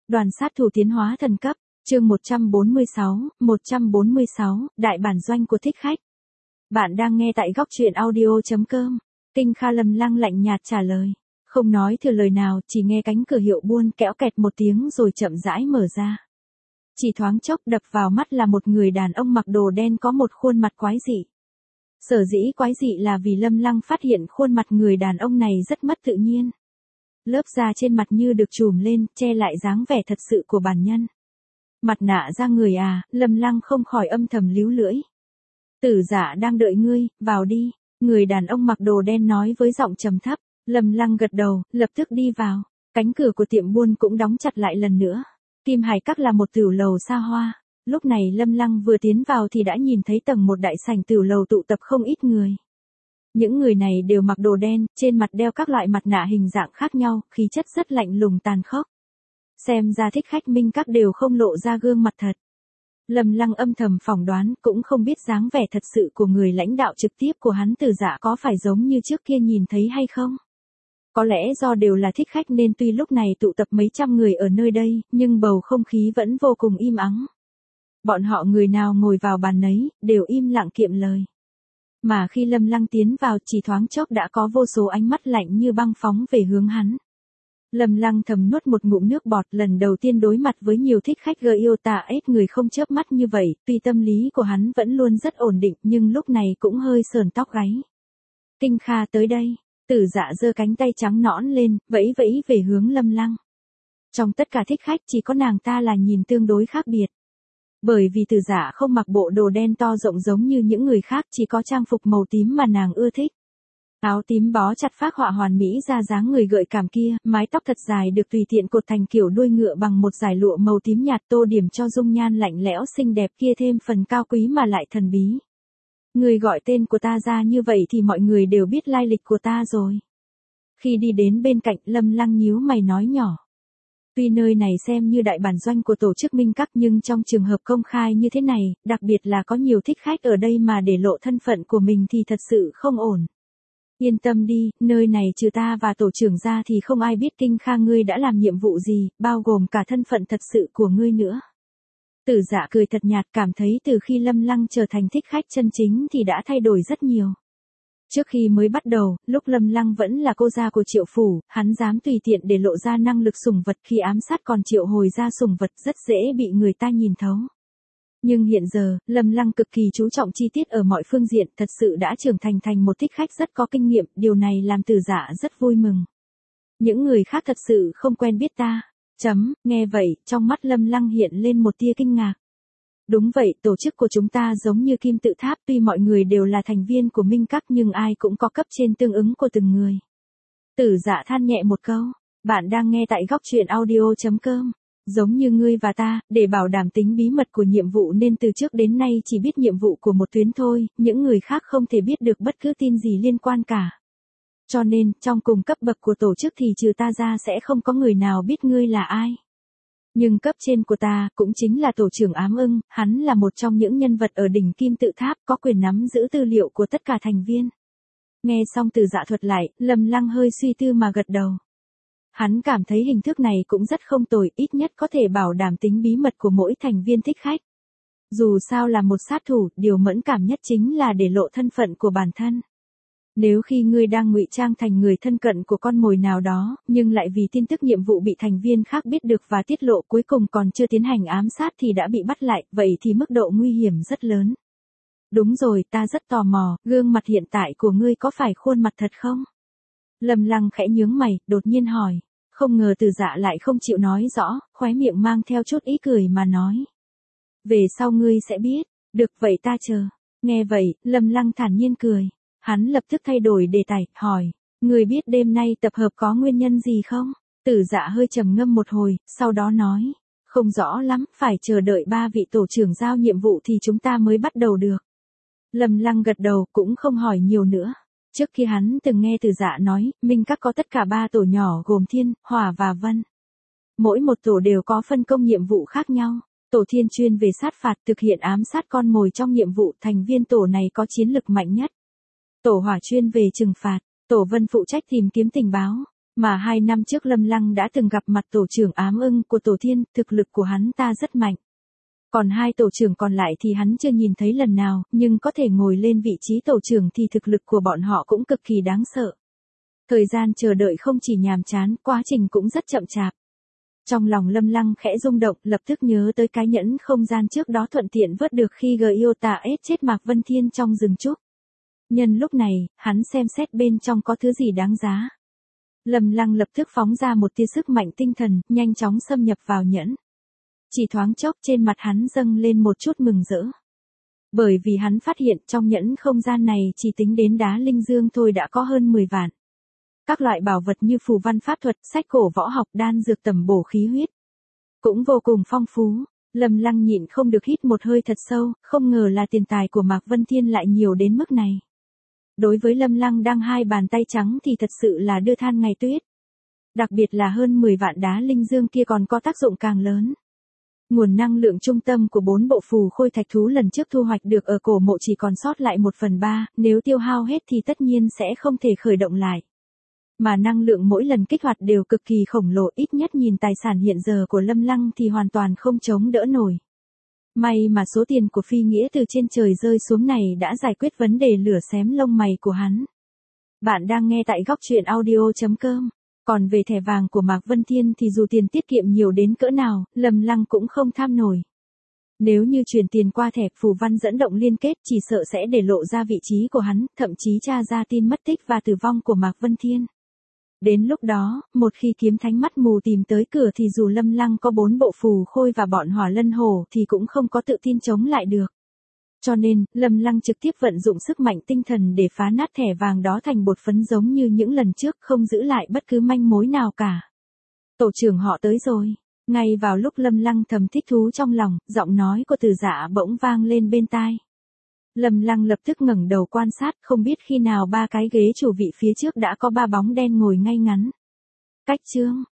Đoàn sát thủ tiến hóa thần cấp, chương 146, đại bản doanh của thích khách. Bạn đang nghe tại góc truyện audio.com. Kinh Kha Lâm Lăng lạnh nhạt trả lời. Không nói thừa lời nào, chỉ nghe cánh cửa hiệu buôn kéo kẹt một tiếng rồi chậm rãi mở ra. Chỉ thoáng chốc đập vào mắt là một người đàn ông mặc đồ đen có một khuôn mặt quái dị. Sở dĩ quái dị là vì Lâm Lăng phát hiện khuôn mặt người đàn ông này rất mất tự nhiên. Lớp da trên mặt như được trùm lên, che lại dáng vẻ thật sự của bản nhân. Mặt nạ da người à, Lâm Lăng không khỏi âm thầm líu lưỡi. Tử Dạ đang đợi ngươi, vào đi, người đàn ông mặc đồ đen nói với giọng trầm thấp. Lâm Lăng gật đầu, lập tức đi vào. Cánh cửa của tiệm buôn cũng đóng chặt lại lần nữa. Kim Hải Các là một tửu lầu xa hoa. Lúc này Lâm Lăng vừa tiến vào thì đã nhìn thấy tầng một đại sảnh tửu lầu tụ tập không ít người. Những người này đều mặc đồ đen, trên mặt đeo các loại mặt nạ hình dạng khác nhau, khí chất rất lạnh lùng tàn khốc. Xem ra thích khách Minh Các đều không lộ ra gương mặt thật. Lâm Lăng âm thầm phỏng đoán, cũng không biết dáng vẻ thật sự của người lãnh đạo trực tiếp của hắn Tử Dạ có phải giống như trước kia nhìn thấy hay không. Có lẽ do đều là thích khách nên tuy lúc này tụ tập mấy trăm người ở nơi đây, nhưng bầu không khí vẫn vô cùng im ắng. Bọn họ người nào ngồi vào bàn nấy, đều im lặng kiệm lời. Mà khi Lâm Lăng tiến vào chỉ thoáng chốc đã có vô số ánh mắt lạnh như băng phóng về hướng hắn. Lâm Lăng thầm nuốt một ngụm nước bọt, lần đầu tiên đối mặt với nhiều thích khách gơ yêu tà ếch người không chớp mắt như vậy, tuy tâm lý của hắn vẫn luôn rất ổn định nhưng lúc này cũng hơi sờn tóc gáy. Kinh Kha tới đây, Tử Dạ giơ cánh tay trắng nõn lên, vẫy vẫy về hướng Lâm Lăng. Trong tất cả thích khách chỉ có nàng ta là nhìn tương đối khác biệt. Bởi vì Tử Dạ không mặc bộ đồ đen to rộng giống như những người khác, chỉ có trang phục màu tím mà nàng ưa thích. Áo tím bó chặt phác họa hoàn mỹ ra dáng người gợi cảm kia, mái tóc thật dài được tùy tiện cột thành kiểu đuôi ngựa bằng một dải lụa màu tím nhạt tô điểm cho dung nhan lạnh lẽo xinh đẹp kia thêm phần cao quý mà lại thần bí. Người gọi tên của ta ra như vậy thì mọi người đều biết lai lịch của ta rồi. Khi đi đến bên cạnh Lâm Lăng nhíu mày nói nhỏ. Tuy nơi này xem như đại bản doanh của tổ chức Minh Các nhưng trong trường hợp công khai như thế này, đặc biệt là có nhiều thích khách ở đây mà để lộ thân phận của mình thì thật sự không ổn. Yên tâm đi, nơi này trừ ta và tổ trưởng ra thì không ai biết Kinh Kha ngươi đã làm nhiệm vụ gì, bao gồm cả thân phận thật sự của ngươi nữa. Tử Dạ cười thật nhạt, cảm thấy từ khi Lâm Lăng trở thành thích khách chân chính thì đã thay đổi rất nhiều. Trước khi mới bắt đầu, lúc Lâm Lăng vẫn là cô gia của Triệu Phủ, hắn dám tùy tiện để lộ ra năng lực sủng vật, khi ám sát còn triệu hồi ra sủng vật rất dễ bị người ta nhìn thấu. Nhưng hiện giờ, Lâm Lăng cực kỳ chú trọng chi tiết ở mọi phương diện, thật sự đã trưởng thành một thích khách rất có kinh nghiệm, điều này làm Tử Dạ rất vui mừng. Những người khác thật sự không quen biết ta. Nghe vậy, trong mắt Lâm Lăng hiện lên một tia kinh ngạc. Đúng vậy, tổ chức của chúng ta giống như kim tự tháp, tuy mọi người đều là thành viên của Minh Các nhưng ai cũng có cấp trên tương ứng của từng người. Tử Dạ than nhẹ một câu. Bạn đang nghe tại góc truyện audio.com. Giống như ngươi và ta, để bảo đảm tính bí mật của nhiệm vụ nên từ trước đến nay chỉ biết nhiệm vụ của một tuyến thôi, những người khác không thể biết được bất cứ tin gì liên quan cả. Cho nên, trong cùng cấp bậc của tổ chức thì trừ ta ra sẽ không có người nào biết ngươi là ai. Nhưng cấp trên của ta, cũng chính là tổ trưởng Ám Ưng, hắn là một trong những nhân vật ở đỉnh kim tự tháp có quyền nắm giữ tư liệu của tất cả thành viên. Nghe xong Tử Dạ thuật lại, Lâm Lăng hơi suy tư mà gật đầu. Hắn cảm thấy hình thức này cũng rất không tồi, ít nhất có thể bảo đảm tính bí mật của mỗi thành viên thích khách. Dù sao là một sát thủ, điều mẫn cảm nhất chính là để lộ thân phận của bản thân. Nếu khi ngươi đang ngụy trang thành người thân cận của con mồi nào đó, nhưng lại vì tin tức nhiệm vụ bị thành viên khác biết được và tiết lộ cuối cùng còn chưa tiến hành ám sát thì đã bị bắt lại, vậy thì mức độ nguy hiểm rất lớn. Đúng rồi, ta rất tò mò, gương mặt hiện tại của ngươi có phải khuôn mặt thật không? Lâm Lăng khẽ nhướng mày, đột nhiên hỏi. Không ngờ Tử Dạ lại không chịu nói rõ, khóe miệng mang theo chút ý cười mà nói. Về sau ngươi sẽ biết, được vậy ta chờ. Nghe vậy, Lâm Lăng thản nhiên cười. Hắn lập tức thay đổi đề tài, hỏi. Ngươi biết đêm nay tập hợp có nguyên nhân gì không? Tử Dạ hơi trầm ngâm một hồi, sau đó nói. Không rõ lắm, phải chờ đợi 3 vị tổ trưởng giao nhiệm vụ thì chúng ta mới bắt đầu được. Lâm Lăng gật đầu, cũng không hỏi nhiều nữa. Trước khi hắn từng nghe Tử Dạ nói, Minh Các có tất cả 3 tổ nhỏ gồm Thiên, Hỏa và Vân. Mỗi một tổ đều có phân công nhiệm vụ khác nhau. Tổ Thiên chuyên về sát phạt, thực hiện ám sát con mồi trong nhiệm vụ, thành viên tổ này có chiến lực mạnh nhất. Tổ Hỏa chuyên về trừng phạt, tổ Vân phụ trách tìm kiếm tình báo. Mà 2 năm trước Lâm Lăng đã từng gặp mặt tổ trưởng ám ưng của tổ thiên, thực lực của hắn ta rất mạnh. Còn 2 tổ trưởng còn lại thì hắn chưa nhìn thấy lần nào, nhưng có thể ngồi lên vị trí tổ trưởng thì thực lực của bọn họ cũng cực kỳ đáng sợ. Thời gian chờ đợi không chỉ nhàm chán, quá trình cũng rất chậm chạp. Trong lòng Lâm Lăng khẽ rung động, lập tức nhớ tới cái nhẫn không gian trước đó thuận tiện vớt được khi Gyota ép chết Mạc Vân Thiên trong rừng trúc. Nhân lúc này, hắn xem xét bên trong có thứ gì đáng giá. Lâm Lăng lập tức phóng ra một tia sức mạnh tinh thần, nhanh chóng xâm nhập vào nhẫn. Chỉ thoáng chốc trên mặt hắn dâng lên một chút mừng rỡ. Bởi vì hắn phát hiện trong nhẫn không gian này chỉ tính đến đá linh dương thôi đã có hơn 10 vạn. Các loại bảo vật như phù văn pháp thuật, sách cổ võ học, đan dược tầm bổ khí huyết. Cũng vô cùng phong phú. Lâm Lăng nhịn không được hít một hơi thật sâu, không ngờ là tiền tài của Mạc Vân Thiên lại nhiều đến mức này. Đối với Lâm Lăng đang 2 bàn tay trắng thì thật sự là đưa than ngày tuyết. Đặc biệt là hơn 10 vạn đá linh dương kia còn có tác dụng càng lớn. Nguồn năng lượng trung tâm của 4 bộ phù khôi thạch thú lần trước thu hoạch được ở cổ mộ chỉ còn sót lại 1/3, nếu tiêu hao hết thì tất nhiên sẽ không thể khởi động lại. Mà năng lượng mỗi lần kích hoạt đều cực kỳ khổng lồ, ít nhất nhìn tài sản hiện giờ của Lâm Lăng thì hoàn toàn không chống đỡ nổi. May mà số tiền của Phi Nghĩa từ trên trời rơi xuống này đã giải quyết vấn đề lửa xém lông mày của hắn. Bạn đang nghe tại góc truyện audio.com. Còn về thẻ vàng của Mạc Vân Thiên thì dù tiền tiết kiệm nhiều đến cỡ nào, Lâm Lăng cũng không tham nổi. Nếu như chuyển tiền qua thẻ phù văn dẫn động liên kết chỉ sợ sẽ để lộ ra vị trí của hắn, thậm chí tra ra tin mất tích và tử vong của Mạc Vân Thiên. Đến lúc đó, một khi kiếm thánh mắt mù tìm tới cửa thì dù Lâm Lăng có 4 bộ phù khôi và bọn Hỏa Lân Hổ thì cũng không có tự tin chống lại được. Cho nên, Lâm Lăng trực tiếp vận dụng sức mạnh tinh thần để phá nát thẻ vàng đó thành bột phấn giống như những lần trước, không giữ lại bất cứ manh mối nào cả. Tổ trưởng họ tới rồi. Ngay vào lúc Lâm Lăng thầm thích thú trong lòng, giọng nói của Từ Dạ bỗng vang lên bên tai. Lâm Lăng lập tức ngẩng đầu quan sát, không biết khi nào 3 cái ghế chủ vị phía trước đã có 3 bóng đen ngồi ngay ngắn. Cách chương,